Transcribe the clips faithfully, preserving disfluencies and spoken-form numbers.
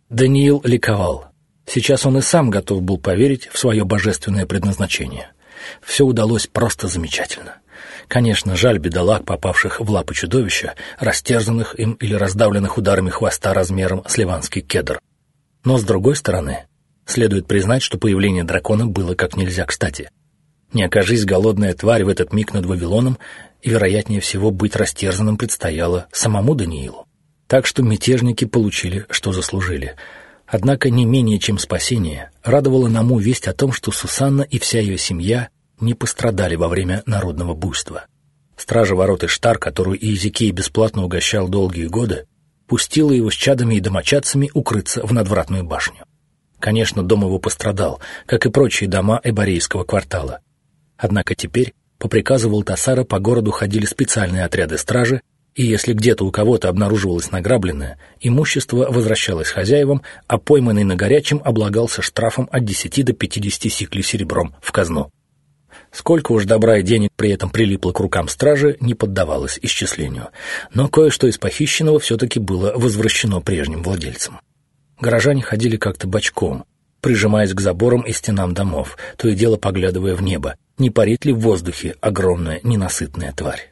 Даниил ликовал. Сейчас он и сам готов был поверить в свое божественное предназначение. Все удалось просто замечательно. Конечно, жаль бедолаг, попавших в лапы чудовища, растерзанных им или раздавленных ударами хвоста размером с ливанский кедр. Но, с другой стороны, следует признать, что появление дракона было как нельзя кстати. Не окажись голодная тварь в этот миг над Вавилоном, и, вероятнее всего, быть растерзанным предстояло самому Даниилу. Так что мятежники получили, что заслужили. Однако не менее чем спасение радовало Наму весть о том, что Сусанна и вся ее семья не пострадали во время народного буйства. Стража ворот Иштар, которую Иезекия бесплатно угощал долгие годы, пустила его с чадами и домочадцами укрыться в надвратную башню. Конечно, дом его пострадал, как и прочие дома эборейского квартала. Однако теперь, по приказу Валтасара, по городу ходили специальные отряды стражи, и если где-то у кого-то обнаруживалось награбленное, имущество возвращалось хозяевам, а пойманный на горячем облагался штрафом от десяти до пятидесяти сиклей серебром в казну. Сколько уж добра и денег при этом прилипло к рукам стражи, не поддавалось исчислению, но кое-что из похищенного все-таки было возвращено прежним владельцам. Горожане ходили как-то бочком, прижимаясь к заборам и стенам домов, то и дело поглядывая в небо, не парит ли в воздухе огромная ненасытная тварь.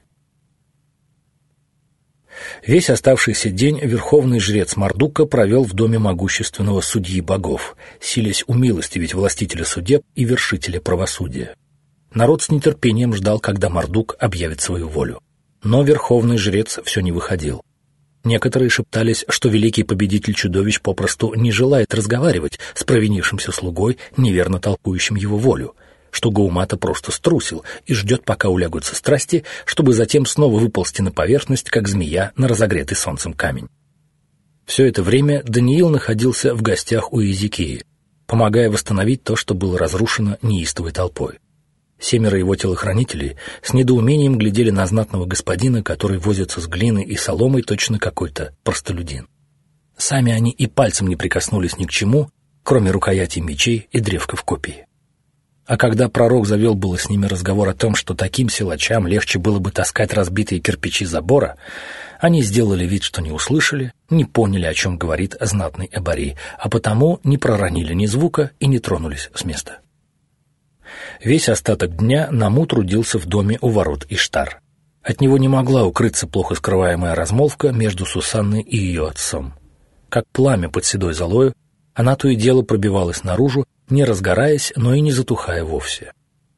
Весь оставшийся день верховный жрец Мардука провел в доме могущественного судьи богов, силясь умилостивить властителя судеб и вершителя правосудия. Народ с нетерпением ждал, когда Мардук объявит свою волю. Но верховный жрец все не выходил. Некоторые шептались, что великий победитель чудовищ попросту не желает разговаривать с провинившимся слугой, неверно толкующим его волю, что Гаумата просто струсил и ждет, пока улягутся страсти, чтобы затем снова выползти на поверхность, как змея на разогретый солнцем камень. Все это время Даниил находился в гостях у Иезекии, помогая восстановить то, что было разрушено неистовой толпой. Семеро его телохранителей с недоумением глядели на знатного господина, который возится с глиной и соломой, точно какой-то простолюдин. Сами они и пальцем не прикоснулись ни к чему, кроме рукоятей мечей и древков копий. А когда пророк завел было с ними разговор о том, что таким силачам легче было бы таскать разбитые кирпичи забора, они сделали вид, что не услышали, не поняли, о чем говорит знатный эборей, а потому не проронили ни звука и не тронулись с места. Весь остаток дня Наму трудился в доме у ворот Иштар. От него не могла укрыться плохо скрываемая размолвка между Сусанной и ее отцом. Как пламя под седой золою, она то и дело пробивалась наружу, не разгораясь, но и не затухая вовсе.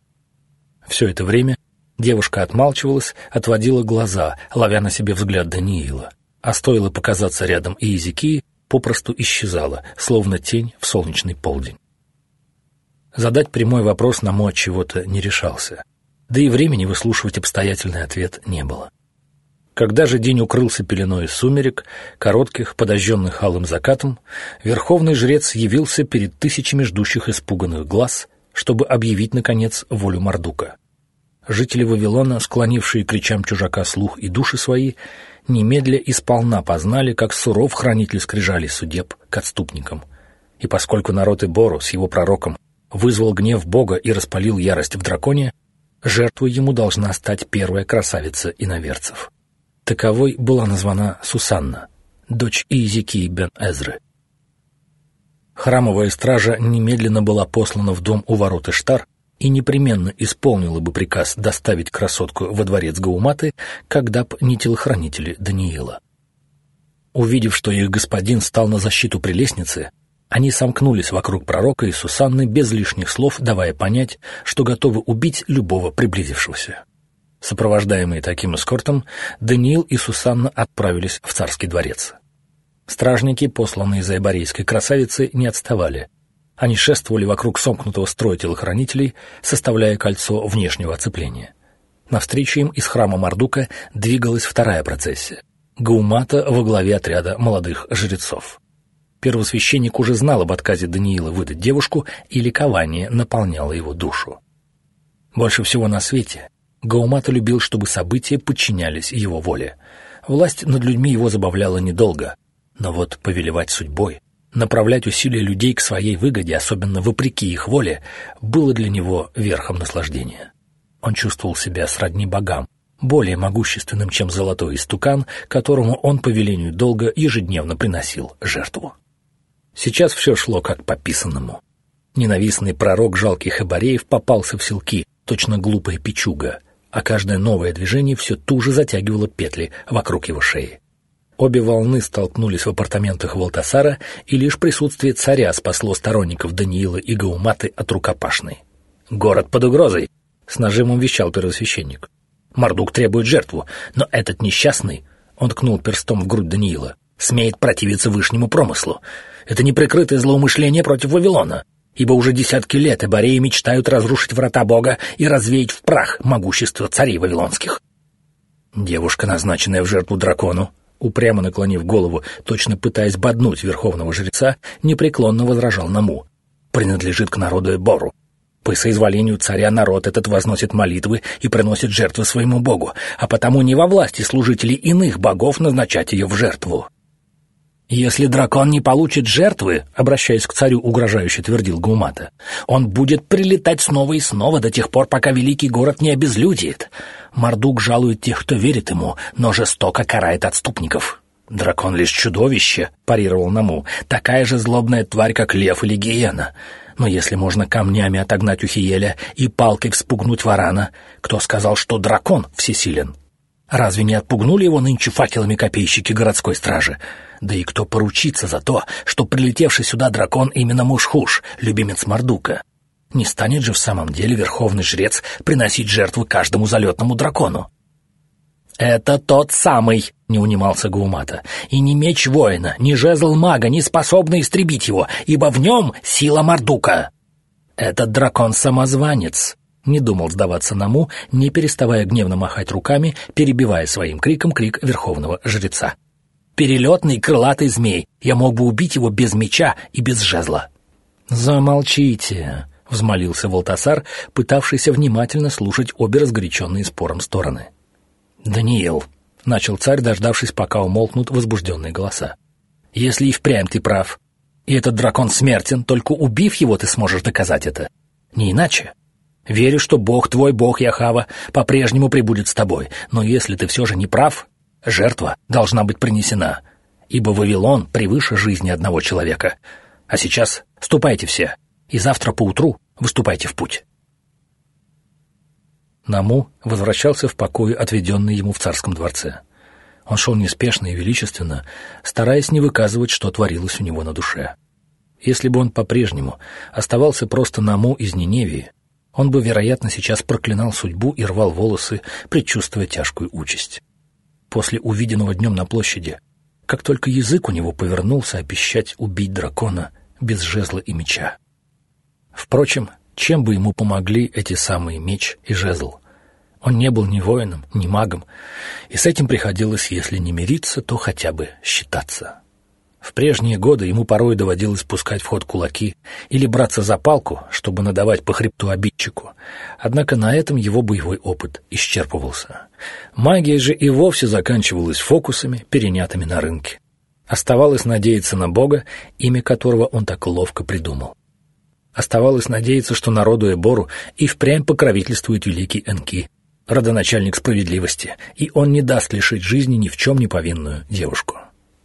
Все это время девушка отмалчивалась, отводила глаза, ловя на себе взгляд Даниила, а стоило показаться рядом Иезекии, попросту исчезала, словно тень в солнечный полдень. Задать прямой вопрос Наму от чего-то не решался, да и времени выслушивать обстоятельный ответ не было. Когда же день укрылся пеленой из сумерек, коротких, подожженных алым закатом, верховный жрец явился перед тысячами ждущих испуганных глаз, чтобы объявить, наконец, волю Мардука. Жители Вавилона, склонившие к речам чужака слух и души свои, немедля и сполна познали, как суров хранитель скрижалей судеб к отступникам. И поскольку народ Эбору с его пророком вызвал гнев Бога и распалил ярость в драконе, жертвой ему должна стать первая красавица иноверцев. Таковой была названа Сусанна, дочь Иезекии бен Эзры. Храмовая стража немедленно была послана в дом у ворот Иштар и непременно исполнила бы приказ доставить красотку во дворец Гауматы, когда б не телохранители Даниила. Увидев, что их господин стал на защиту прелестницы, они сомкнулись вокруг пророка и Сусанны без лишних слов, давая понять, что готовы убить любого приблизившегося. Сопровождаемые таким эскортом, Даниил и Сусанна отправились в царский дворец. Стражники, посланные за эборейской красавицей, не отставали. Они шествовали вокруг сомкнутого строя телохранителей, составляя кольцо внешнего оцепления. Навстречу им из храма Мардука двигалась вторая процессия — Гаумата во главе отряда молодых жрецов. Первосвященник уже знал об отказе Даниила выдать девушку, и ликование наполняло его душу. Больше всего на свете Гаумата любил, чтобы события подчинялись его воле. Власть над людьми его забавляла недолго, но вот повелевать судьбой, направлять усилия людей к своей выгоде, особенно вопреки их воле, было для него верхом наслаждения. Он чувствовал себя сродни богам, более могущественным, чем золотой истукан, которому он по велению долга ежедневно приносил жертву. Сейчас все шло как по писанному. Ненавистный пророк жалких эбореев попался в селки, точно глупая печуга, а каждое новое движение все туже затягивало петли вокруг его шеи. Обе волны столкнулись в апартаментах Валтасара, и лишь присутствие царя спасло сторонников Даниила и Гауматы от рукопашной. «Город под угрозой!» — с нажимом вещал первосвященник. «Мардук требует жертву, но этот несчастный...» — он ткнул перстом в грудь Даниила. «Смеет противиться вышнему промыслу. Это неприкрытое злоумышление против Вавилона, ибо уже десятки лет эбореи мечтают разрушить врата Бога и развеять в прах могущество царей вавилонских». Девушка, назначенная в жертву дракону, упрямо наклонив голову, точно пытаясь боднуть верховного жреца, непреклонно возражал Наму, принадлежит к народу Эбору. По соизволению царя народ этот возносит молитвы и приносит жертвы своему богу, а потому не во власти служителей иных богов назначать ее в жертву. «Если дракон не получит жертвы, — обращаясь к царю, угрожающе твердил Гаумата, — он будет прилетать снова и снова до тех пор, пока великий город не обезлюдит. Мардук жалует тех, кто верит ему, но жестоко карает отступников». «Дракон лишь чудовище, — парировал Наму, — такая же злобная тварь, как лев или гиена. Но если можно камнями отогнать Ухиеля и палкой вспугнуть варана, кто сказал, что дракон всесилен? Разве не отпугнули его нынче факелами копейщики городской стражи? Да и кто поручится за то, что прилетевший сюда дракон именно Мушхуш, любимец Мардука? Не станет же в самом деле верховный жрец приносить жертвы каждому залетному дракону?» «Это тот самый!» — не унимался Гаумата. «И ни меч воина, ни жезл мага не способны истребить его, ибо в нем сила Мардука!» «Этот дракон-самозванец!» — не думал сдаваться Наму, не переставая гневно махать руками, перебивая своим криком крик верховного жреца. «Перелетный крылатый змей! Я мог бы убить его без меча и без жезла!» «Замолчите!» — взмолился Валтасар, пытавшийся внимательно слушать обе разгоряченные спором стороны. «Даниил», — начал царь, дождавшись, пока умолкнут возбужденные голоса, — «если и впрямь ты прав, и этот дракон смертен, только убив его ты сможешь доказать это. Не иначе. Верю, что бог твой, бог Яхава, по-прежнему пребудет с тобой, но если ты все же не прав, жертва должна быть принесена, ибо Вавилон превыше жизни одного человека. А сейчас ступайте все, и завтра поутру выступайте в путь». Наму возвращался в покои, отведенные ему в царском дворце. Он шел неспешно и величественно, стараясь не выказывать, что творилось у него на душе. Если бы он по-прежнему оставался просто Наму из Ниневии, он бы, вероятно, сейчас проклинал судьбу и рвал волосы, предчувствуя тяжкую участь. После увиденного днем на площади, как только язык у него повернулся обещать убить дракона без жезла и меча. Впрочем, чем бы ему помогли эти самые меч и жезл? Он не был ни воином, ни магом, и с этим приходилось, если не мириться, то хотя бы считаться. В прежние годы ему порой доводилось пускать в ход кулаки или браться за палку, чтобы надавать по хребту обидчику, однако на этом его боевой опыт исчерпывался. Магия же и вовсе заканчивалась фокусами, перенятыми на рынке. Оставалось надеяться на Бога, имя которого он так ловко придумал. Оставалось надеяться, что народу Эбору и впрямь покровительствует великий Энки, родоначальник справедливости, и он не даст лишить жизни ни в чем не повинную девушку.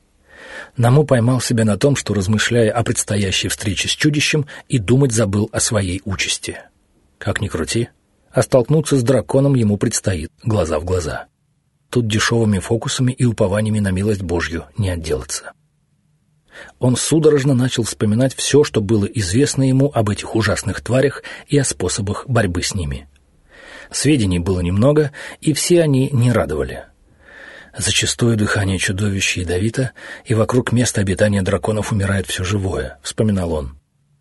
Наму поймал себя на том, что, размышляя о предстоящей встрече с чудищем, и думать забыл о своей участи. Как ни крути, а столкнуться с драконом ему предстоит глаза в глаза. Тут дешевыми фокусами и упованиями на милость Божью не отделаться. Он судорожно начал вспоминать все, что было известно ему об этих ужасных тварях и о способах борьбы с ними. Сведений было немного, и все они не радовали. «Зачастую дыхание чудовища ядовито, и вокруг места обитания драконов умирает все живое», — вспоминал он.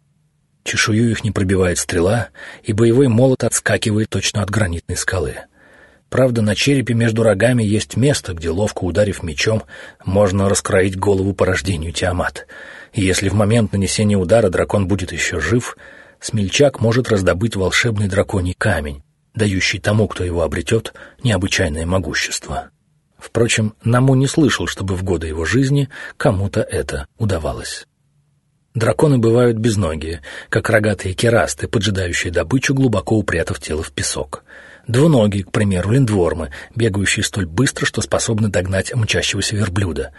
«Чешую их не пробивает стрела, и боевой молот отскакивает точно от гранитной скалы. Правда, на черепе между рогами есть место, где, ловко ударив мечом, можно раскроить голову по рождению Тиамат. И если в момент нанесения удара дракон будет еще жив, смельчак может раздобыть волшебный драконий камень, дающий тому, кто его обретет, необычайное могущество». Впрочем, Наму не слышал, чтобы в годы его жизни кому-то это удавалось. Драконы бывают безногие, как рогатые керасты, поджидающие добычу, глубоко упрятав тело в песок. Двуногие, к примеру, линдвормы, бегающие столь быстро, что способны догнать мчащегося верблюда.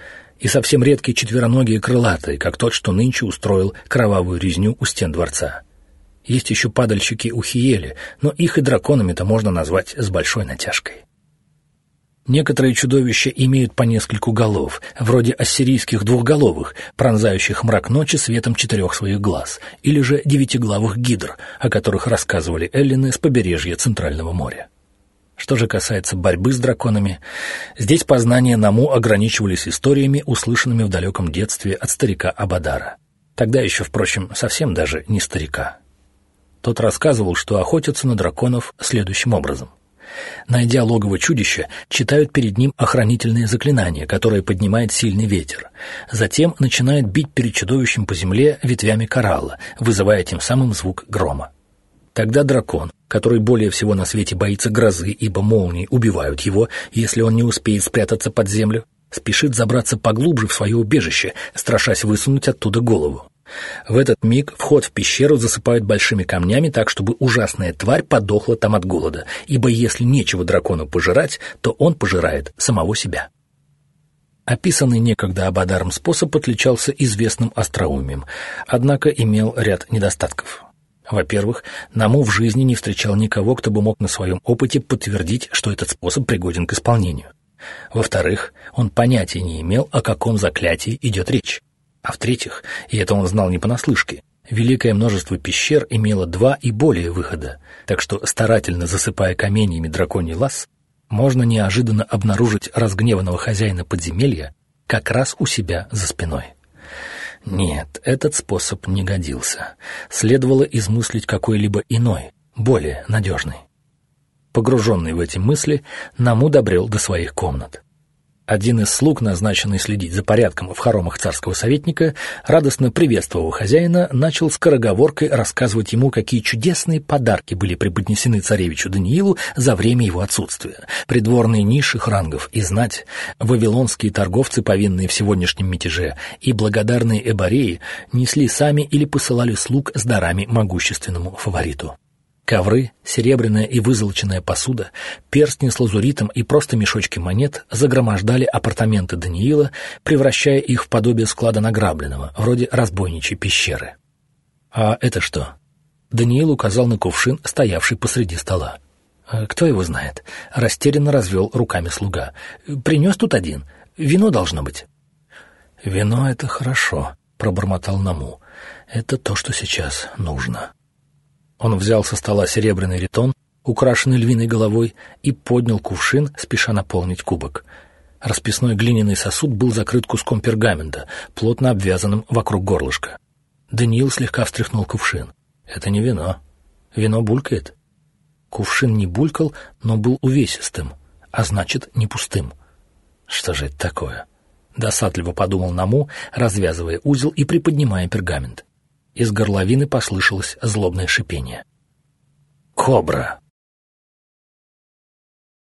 и совсем редкие четвероногие крылатые, как тот, что нынче устроил кровавую резню у стен дворца. Есть еще падальщики Ухиели, но их и драконами-то можно назвать с большой натяжкой. Некоторые чудовища имеют по нескольку голов, вроде ассирийских двухголовых, пронзающих мрак ночи светом четырех своих глаз, или же девятиглавых гидр, о которых рассказывали эллины с побережья Центрального моря. Что же касается борьбы с драконами, здесь познания Наму ограничивались историями, услышанными в далеком детстве от старика Абадара. Тогда еще, впрочем, совсем даже не старика. Тот рассказывал, что охотятся на драконов следующим образом. Найдя логово чудища, читают перед ним охранительные заклинания, которые поднимает сильный ветер. Затем начинают бить перед чудовищем по земле ветвями коралла, вызывая тем самым звук грома. Тогда дракон, который более всего на свете боится грозы, ибо молнии убивают его, если он не успеет спрятаться под землю, спешит забраться поглубже в свое убежище, страшась высунуть оттуда голову. В этот миг вход в пещеру засыпают большими камнями так, чтобы ужасная тварь подохла там от голода, ибо если нечего дракону пожирать, то он пожирает самого себя. Описанный некогда Абадаром способ отличался известным остроумием, однако имел ряд недостатков. Во-первых, Наму в жизни не встречал никого, кто бы мог на своем опыте подтвердить, что этот способ пригоден к исполнению. Во-вторых, он понятия не имел, о каком заклятии идет речь. А в-третьих, и это он знал не понаслышке, великое множество пещер имело два и более выхода, так что, старательно засыпая каменьями драконий лаз, можно неожиданно обнаружить разгневанного хозяина подземелья как раз у себя за спиной. Нет, этот способ не годился. Следовало измыслить какой-либо иной, более надежный. Погруженный в эти мысли, Наму добрел до своих комнат. Один из слуг, назначенный следить за порядком в хоромах царского советника, радостно приветствовав хозяина, начал скороговоркой рассказывать ему, какие чудесные подарки были преподнесены царевичу Даниилу за время его отсутствия. Придворные низших рангов и знать, вавилонские торговцы, повинные в сегодняшнем мятеже, и благодарные эбореи несли сами или посылали слуг с дарами могущественному фавориту. Ковры, серебряная и вызолоченная посуда, перстни с лазуритом и просто мешочки монет загромождали апартаменты Даниила, превращая их в подобие склада награбленного, вроде разбойничьей пещеры. «А это что?» Даниил указал на кувшин, стоявший посреди стола. «Кто его знает?» — растерянно развел руками слуга. «Принес тут один. Вино должно быть». «Вино — это хорошо», — пробормотал Наму. «Это то, что сейчас нужно». Он взял со стола серебряный ритон, украшенный львиной головой, и поднял кувшин, спеша наполнить кубок. Расписной глиняный сосуд был закрыт куском пергамента, плотно обвязанным вокруг горлышка. Даниил слегка встряхнул кувшин. «Это не вино. Вино булькает». Кувшин не булькал, но был увесистым, а значит, не пустым. «Что же это такое?» — досадливо подумал Наму, развязывая узел и приподнимая пергамент. Из горловины послышалось злобное шипение. «Кобра!»